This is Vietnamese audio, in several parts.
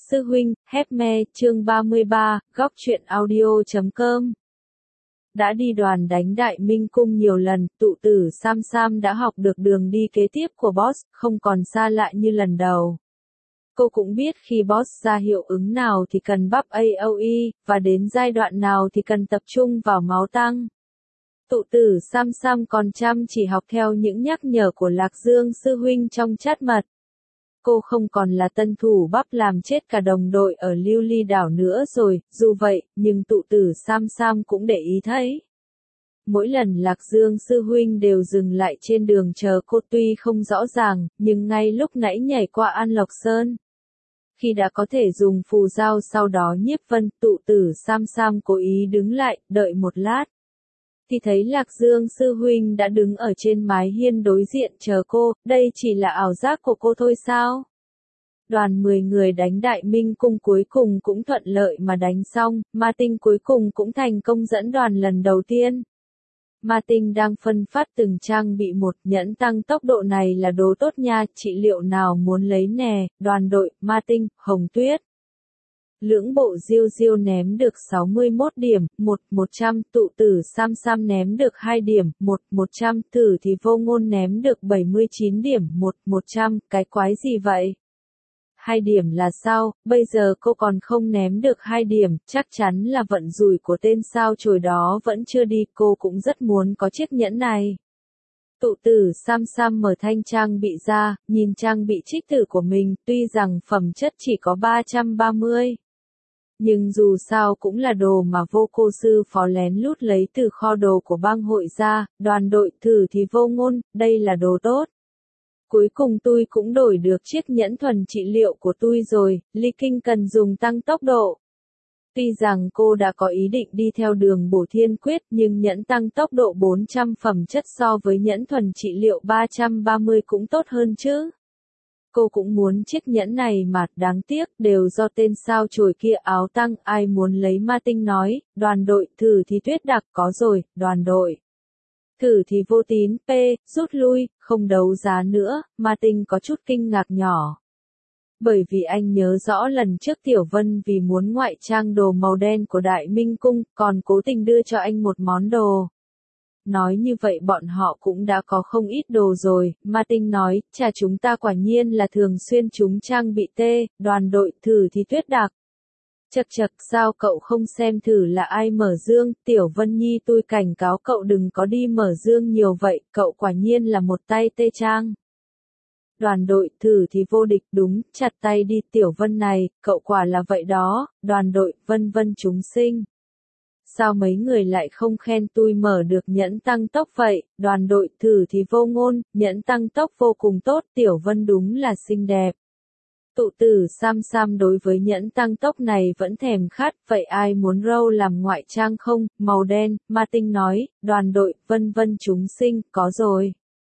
Sư huynh, Hepme, chương 33, góc truyện audio.com. Đã đi đoàn đánh Đại Minh Cung nhiều lần, tụ tử Sam Sam đã học được đường đi kế tiếp của boss, không còn xa lạ như lần đầu. Cô cũng biết khi boss ra hiệu ứng nào thì cần bắp AOE, và đến giai đoạn nào thì cần tập trung vào máu tăng. Tụ tử Sam Sam còn chăm chỉ học theo những nhắc nhở của Lạc Dương sư huynh trong chat mật. Cô không còn là tân thủ bắp làm chết cả đồng đội ở Lưu Ly đảo nữa rồi, dù vậy, nhưng tụ tử Sam Sam cũng để ý thấy. Mỗi lần Lạc Dương sư huynh đều dừng lại trên đường chờ cô tuy không rõ ràng, nhưng ngay lúc nãy nhảy qua An Lộc Sơn. Khi đã có thể dùng phù giao sau đó nhiếp vân, tụ tử Sam Sam cố ý đứng lại, đợi một lát. Thì thấy Lạc Dương sư huynh đã đứng ở trên mái hiên đối diện chờ cô, đây chỉ là ảo giác của cô thôi sao? Đoàn 10 người đánh Đại Minh Cung cuối cùng cũng thuận lợi mà đánh xong, Ma Tinh cuối cùng cũng thành công dẫn đoàn lần đầu tiên. Ma Tinh đang phân phát từng trang bị một nhẫn tăng tốc độ này là đồ tốt nha, trị liệu nào muốn lấy nè, đoàn đội, Ma Tinh, Hồng Tuyết. Lưỡng bộ Diêu Diêu ném được 61 điểm, 100, tụ tử Sam Sam ném được 2 điểm, 100, Tử thì Vô Ngôn ném được 79 điểm, 100, cái quái gì vậy? 2 điểm là sao, bây giờ cô còn không ném được 2 điểm, chắc chắn là vận rủi của tên sao chổi đó vẫn chưa đi, cô cũng rất muốn có chiếc nhẫn này. Tụ tử Sam Sam mở thanh trang bị ra, nhìn trang bị trích tử của mình, tuy rằng phẩm chất chỉ có 330. Nhưng dù sao cũng là đồ mà vô cô sư phó lén lút lấy từ kho đồ của bang hội ra, đoàn đội thử thì Vô Ngôn, đây là đồ tốt. Cuối cùng tôi cũng đổi được chiếc nhẫn thuần trị liệu của tôi rồi, Ly Kinh cần dùng tăng tốc độ. Tuy rằng cô đã có ý định đi theo đường bổ thiên quyết nhưng nhẫn tăng tốc độ 400 phẩm chất so với nhẫn thuần trị liệu 330 cũng tốt hơn chứ. Cô cũng muốn chiếc nhẫn này mà đáng tiếc đều do tên sao chổi kia áo tăng, ai muốn lấy Ma Tinh nói, đoàn đội thử thì Tuyết Đặc có rồi, đoàn đội. Thử thì Vô Tín, rút lui, không đấu giá nữa, Ma Tinh có chút kinh ngạc nhỏ. Bởi vì anh nhớ rõ lần trước Tiểu Vân vì muốn ngoại trang đồ màu đen của Đại Minh Cung, còn cố tình đưa cho anh một món đồ. Nói như vậy bọn họ cũng đã có không ít đồ rồi, Ma Tinh nói, chà chúng ta quả nhiên là thường xuyên chúng trang bị đoàn đội thử thì Tuyết Đặc. Chật sao cậu không xem thử là ai mở dương, Tiểu Vân Nhi tôi cảnh cáo cậu đừng có đi mở dương nhiều vậy, cậu quả nhiên là một tay tê trang. Đoàn đội thử thì vô địch đúng, chặt tay đi Tiểu Vân này, cậu quả là vậy đó, đoàn đội vân vân chúng sinh. Sao mấy người lại không khen tôi mở được nhẫn tăng tốc vậy, đoàn đội thử thì Vô Ngôn, nhẫn tăng tốc vô cùng tốt, Tiểu Vân đúng là xinh đẹp. Tụ tử Sam Sam đối với nhẫn tăng tốc này vẫn thèm khát, vậy ai muốn râu làm ngoại trang không, màu đen, Ma Tinh nói, đoàn đội, vân vân chúng sinh, có rồi.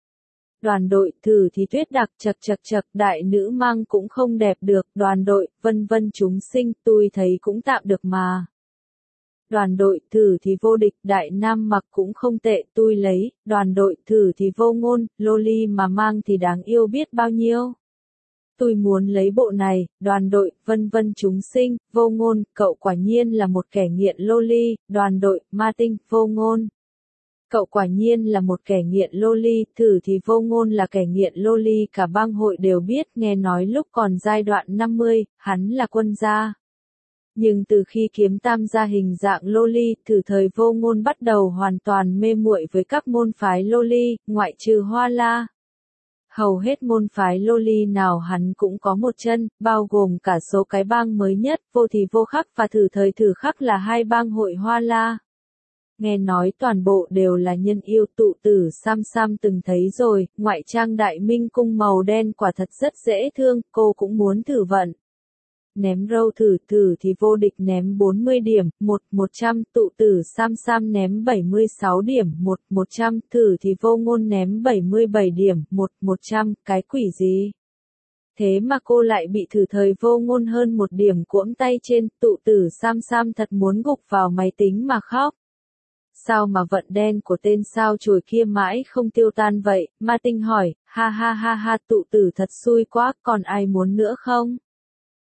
Đoàn đội thử thì Tuyết Đặc chật, đại nữ mang cũng không đẹp được, đoàn đội, vân vân chúng sinh, tôi thấy cũng tạm được mà. Đoàn đội thử thì vô địch, đại nam mặc cũng không tệ, tôi lấy, đoàn đội thử thì Vô Ngôn, loli mà mang thì đáng yêu biết bao nhiêu. Tôi muốn lấy bộ này, đoàn đội, vân vân chúng sinh, Vô Ngôn, cậu quả nhiên là một kẻ nghiện loli, đoàn đội, Ma Tinh, Vô Ngôn. Cậu quả nhiên là một kẻ nghiện loli, thử thì Vô Ngôn là kẻ nghiện loli cả bang hội đều biết, nghe nói lúc còn giai đoạn 50, hắn là quân gia. Nhưng từ khi kiếm tam gia hình dạng loli, thử thời Vô Ngôn bắt đầu hoàn toàn mê muội với các môn phái loli, ngoại trừ Hoa La. Hầu hết môn phái loli nào hắn cũng có một chân, bao gồm cả số cái bang mới nhất, Vô thì Vô Khắc và thử thời thử khắc là hai bang hội Hoa La. Nghe nói toàn bộ đều là nhân yêu, tụ tử Sam Sam từng thấy rồi, ngoại trang Đại Minh Cung màu đen quả thật rất dễ thương, cô cũng muốn thử vận. Ném râu thử thì vô địch ném 40 điểm, 100, tụ tử Sam Sam ném 76 điểm, 100, thử thì Vô Ngôn ném 77 điểm, 100, cái quỷ gì? Thế mà cô lại bị thử thời Vô Ngôn hơn một điểm cuỗm tay trên, tụ tử Sam Sam thật muốn gục vào máy tính mà khóc. Sao mà vận đen của tên sao chổi kia mãi không tiêu tan vậy, Ma Tinh hỏi, ha, tụ tử thật xui quá, còn ai muốn nữa không?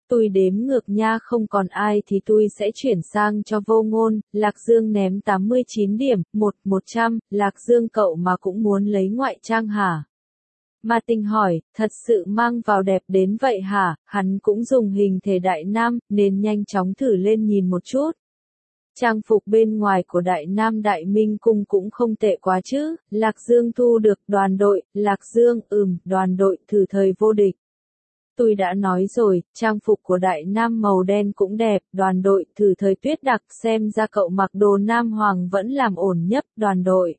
Tôi đếm ngược nha, không còn ai thì tôi sẽ chuyển sang cho Vô Ngôn. Lạc Dương ném 89 điểm, 100, Lạc Dương cậu mà cũng muốn lấy ngoại trang hả? Martin hỏi, thật sự mang vào đẹp đến vậy hả? Hắn cũng dùng hình thể đại nam, nên nhanh chóng thử lên nhìn một chút. Trang phục bên ngoài của Đại Nam Đại Minh Cung cũng không tệ quá chứ. Lạc Dương thu được đoàn đội, Lạc Dương, đoàn đội thử thời vô địch. Tôi đã nói rồi, trang phục của Đại Nam màu đen cũng đẹp, đoàn đội thử thời tuyết đặc, xem ra cậu mặc đồ Nam Hoàng vẫn làm ổn nhất, đoàn đội.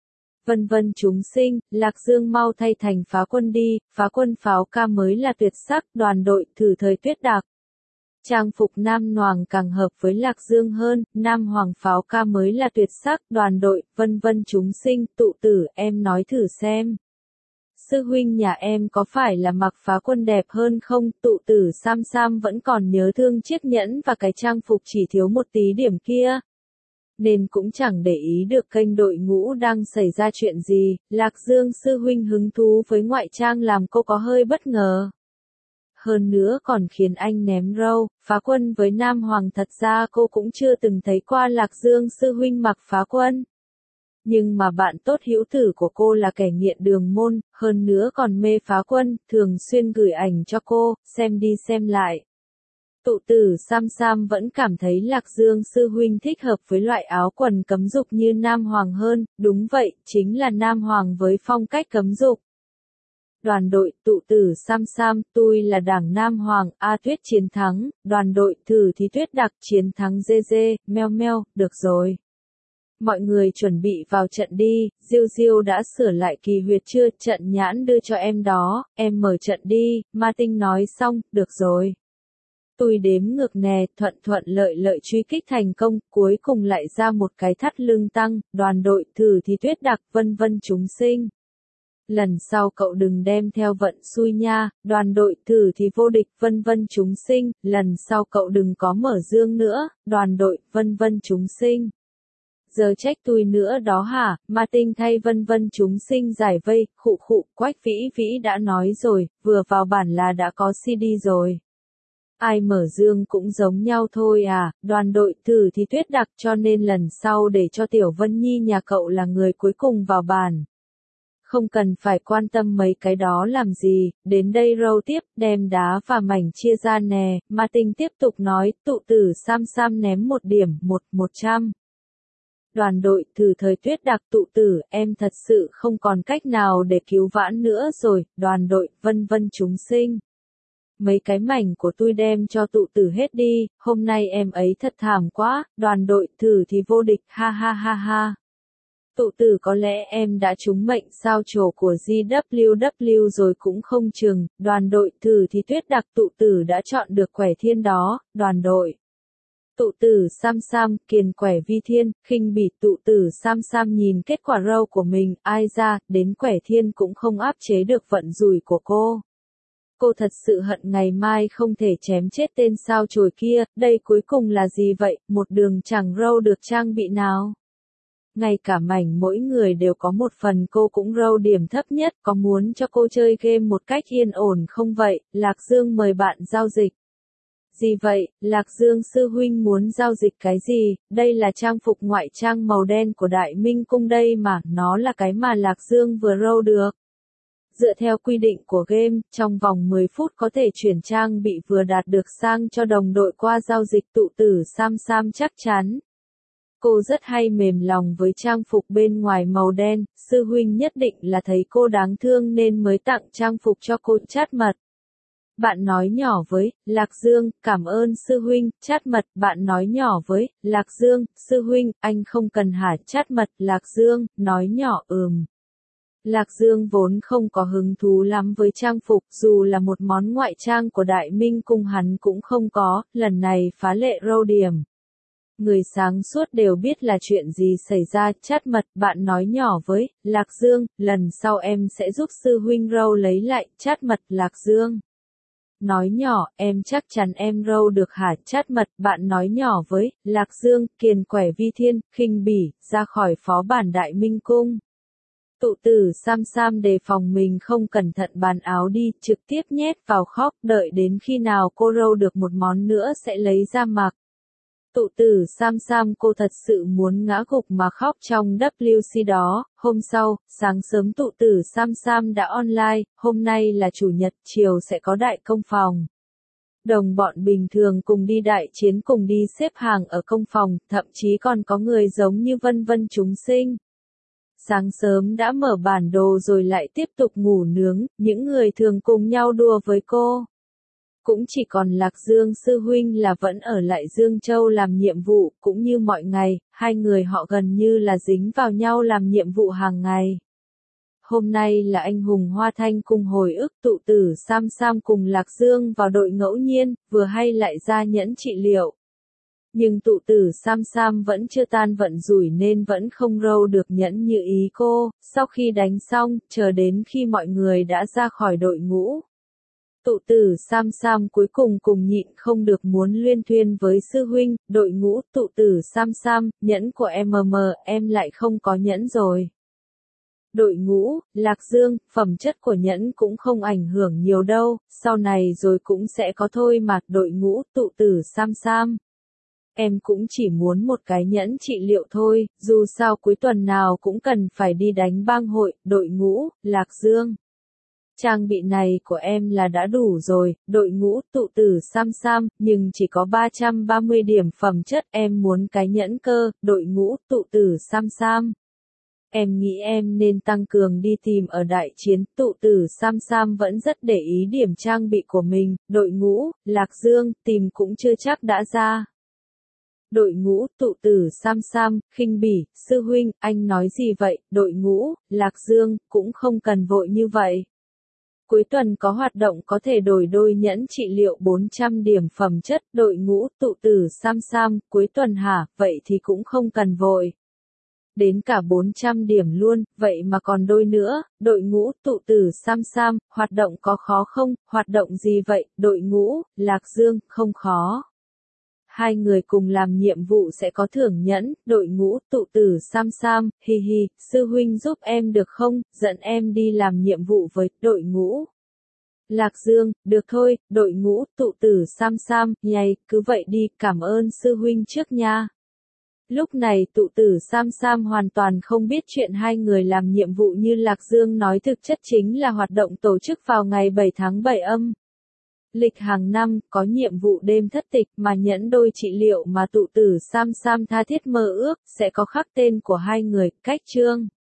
Vân vân chúng sinh, Lạc Dương mau thay thành phá quân đi, phá quân pháo ca mới là tuyệt sắc, đoàn đội thử thời tuyết đặc. Trang phục Nam Hoàng càng hợp với Lạc Dương hơn, Nam Hoàng pháo ca mới là tuyệt sắc, đoàn đội, vân vân chúng sinh, tụ tử, em nói thử xem. Sư huynh nhà em có phải là mặc phá quân đẹp hơn không? Tụ tử Sam Sam vẫn còn nhớ thương chiếc nhẫn và cái trang phục chỉ thiếu một tí điểm kia. Nên cũng chẳng để ý được kênh đội ngũ đang xảy ra chuyện gì, Lạc Dương sư huynh hứng thú với ngoại trang làm cô có hơi bất ngờ. Hơn nữa còn khiến anh ném râu, phá quân với Nam Hoàng, thật ra cô cũng chưa từng thấy qua Lạc Dương sư huynh mặc phá quân. Nhưng mà bạn tốt hữu tử của cô là kẻ nghiện đường môn, hơn nữa còn mê phá quân, thường xuyên gửi ảnh cho cô, xem đi xem lại. Tụ tử Sam Sam vẫn cảm thấy Lạc Dương sư huynh thích hợp với loại áo quần cấm dục như Nam Hoàng hơn, đúng vậy, chính là Nam Hoàng với phong cách cấm dục. Đoàn đội, tụ tử Sam Sam, tôi là đảng Nam Hoàng, A Tuyết chiến thắng, đoàn đội thử thì Tuyết đặc chiến thắng GG, meo meo, được rồi. Mọi người chuẩn bị vào trận đi, Diêu Diêu đã sửa lại kỳ huyệt chưa, trận nhãn đưa cho em đó, em mở trận đi, Martin nói xong, được rồi. Tôi đếm ngược nè, thuận lợi truy kích thành công, cuối cùng lại ra một cái thắt lưng tăng, đoàn đội thử thì Tuyết đặc, vân vân chúng sinh. Lần sau cậu đừng đem theo vận xui nha, đoàn đội thử thì vô địch, vân vân chúng sinh, lần sau cậu đừng có mở dương nữa, đoàn đội, vân vân chúng sinh. Giờ trách tôi nữa đó hả? Martin thay vân vân chúng sinh giải vây, Quách Vĩ Vĩ đã nói rồi, vừa vào bản là đã có CD rồi. Ai mở dương cũng giống nhau thôi à, đoàn đội thử thì Tuyết đặc, cho nên lần sau để cho Tiểu Vân Nhi nhà cậu là người cuối cùng vào bản. Không cần phải quan tâm mấy cái đó làm gì, đến đây row tiếp, đem đá và mảnh chia ra nè, Martin tiếp tục nói, tụ tử Sam Sam ném 1 điểm, 100. Đoàn đội thử thời Tuyết đặc, tụ tử, em thật sự không còn cách nào để cứu vãn nữa rồi, đoàn đội, vân vân chúng sinh. Mấy cái mảnh của tôi đem cho tụ tử hết đi, hôm nay em ấy thật thảm quá, đoàn đội thử thì vô địch, ha ha ha ha. Tụ tử có lẽ em đã trúng mệnh sao trổ của GWW rồi cũng không chừng, đoàn đội thử thì Tuyết đặc, tụ tử đã chọn được quẻ thiên đó, đoàn đội. Tụ tử Sam Sam, kiền quẻ vi thiên, khinh bỉ, tụ tử Sam Sam nhìn kết quả row của mình, ai ra, đến quẻ thiên cũng không áp chế được vận rủi của cô. Cô thật sự hận ngày mai không thể chém chết tên sao chổi kia, đây cuối cùng là gì vậy, một đường chẳng row được trang bị nào. Ngay cả mảnh mỗi người đều có một phần, cô cũng row điểm thấp nhất, có muốn cho cô chơi game một cách yên ổn không vậy, Lạc Dương mời bạn giao dịch. Gì vậy, Lạc Dương sư huynh muốn giao dịch cái gì, đây là trang phục ngoại trang màu đen của Đại Minh Cung đây mà, nó là cái mà Lạc Dương vừa row được. Dựa theo quy định của game, trong vòng 10 phút có thể chuyển trang bị vừa đạt được sang cho đồng đội qua giao dịch, tụ tử Sam Sam chắc chắn. Cô rất hay mềm lòng với trang phục bên ngoài màu đen, sư huynh nhất định là thấy cô đáng thương nên mới tặng trang phục cho cô, chát mật. Bạn nói nhỏ với Lạc Dương, cảm ơn sư huynh, chát mật, bạn nói nhỏ với Lạc Dương, sư huynh, anh không cần hả, chát mật, Lạc Dương, nói nhỏ Lạc Dương vốn không có hứng thú lắm với trang phục, dù là một món ngoại trang của Đại Minh Cung hắn cũng không có, lần này phá lệ row điểm. Người sáng suốt đều biết là chuyện gì xảy ra, chát mật, bạn nói nhỏ với Lạc Dương, lần sau em sẽ giúp sư huynh row lấy lại, chát mật, Lạc Dương. Nói nhỏ, em chắc chắn em row được hả, chát mật, bạn nói nhỏ với Lạc Dương, kiền quẻ vi thiên, khinh bỉ, ra khỏi phó bản Đại Minh Cung. Tụ tử Sam Sam đề phòng mình không cẩn thận bàn áo đi, trực tiếp nhét vào khóc, đợi đến khi nào cô râu được một món nữa sẽ lấy ra mặc. Tụ tử Sam Sam cô thật sự muốn ngã gục mà khóc trong WC đó. Hôm sau, sáng sớm tụ tử Sam Sam đã online, hôm nay là chủ nhật, chiều sẽ có đại công phòng. Đồng bọn bình thường cùng đi đại chiến, cùng đi xếp hàng ở công phòng, thậm chí còn có người giống như vân vân chúng sinh. Sáng sớm đã mở bản đồ rồi lại tiếp tục ngủ nướng, những người thường cùng nhau đùa với cô. Cũng chỉ còn Lạc Dương sư huynh là vẫn ở lại Dương Châu làm nhiệm vụ, cũng như mọi ngày, hai người họ gần như là dính vào nhau làm nhiệm vụ hàng ngày. Hôm nay là anh hùng Hoa Thanh cùng hồi ức tụ tử Sam Sam cùng Lạc Dương vào đội ngẫu nhiên, vừa hay lại ra nhẫn trị liệu. Nhưng tụ tử Sam Sam vẫn chưa tan vận rủi nên vẫn không râu được nhẫn như ý cô, sau khi đánh xong, chờ đến khi mọi người đã ra khỏi đội ngũ. Tụ tử Sam Sam cuối cùng nhịn không được muốn luyên thuyên với sư huynh, đội ngũ tụ tử Sam Sam, nhẫn của em lại không có nhẫn rồi. Đội ngũ, Lạc Dương, phẩm chất của nhẫn cũng không ảnh hưởng nhiều đâu, sau này rồi cũng sẽ có thôi mà. Đội ngũ tụ tử Sam Sam. Em cũng chỉ muốn một cái nhẫn trị liệu thôi, dù sao cuối tuần nào cũng cần phải đi đánh bang hội. Đội ngũ, Lạc Dương. Trang bị này của em là đã đủ rồi. Đội ngũ tụ tử Sam Sam, nhưng chỉ có 330 điểm phẩm chất, em muốn cái nhẫn cơ. Đội ngũ tụ tử Sam Sam. Em nghĩ em nên tăng cường đi tìm ở đại chiến. Tụ tử Sam Sam vẫn rất để ý điểm trang bị của mình. Đội ngũ, Lạc Dương, tìm cũng chưa chắc đã ra. Đội ngũ tụ tử Sam Sam, khinh bỉ, sư huynh, anh nói gì vậy? Đội ngũ, Lạc Dương, cũng không cần vội như vậy. Cuối tuần có hoạt động có thể đổi đôi nhẫn trị liệu 400 điểm phẩm chất. Đội ngũ tụ tử Sam Sam, cuối tuần hả? Vậy thì cũng không cần vội. Đến cả 400 điểm luôn, vậy mà còn đôi nữa. Đội ngũ tụ tử Sam Sam, hoạt động có khó không? Hoạt động gì vậy? Đội ngũ, Lạc Dương, không khó. Hai người cùng làm nhiệm vụ sẽ có thưởng nhẫn. Đội ngũ tụ tử Sam Sam, hi hi, sư huynh giúp em được không? Dẫn em đi làm nhiệm vụ với. Đội ngũ Lạc Dương, được thôi. Đội ngũ tụ tử Sam Sam, nhảy, cứ vậy đi, cảm ơn sư huynh trước nha. Lúc này tụ tử Sam Sam hoàn toàn không biết chuyện hai người làm nhiệm vụ như Lạc Dương nói, thực chất chính là hoạt động tổ chức vào ngày 7 tháng 7 âm lịch hàng năm, có nhiệm vụ đêm thất tịch mà nhẫn đôi trị liệu mà tụ tử Sam Sam tha thiết mơ ước, sẽ có khắc tên của hai người. Cách chương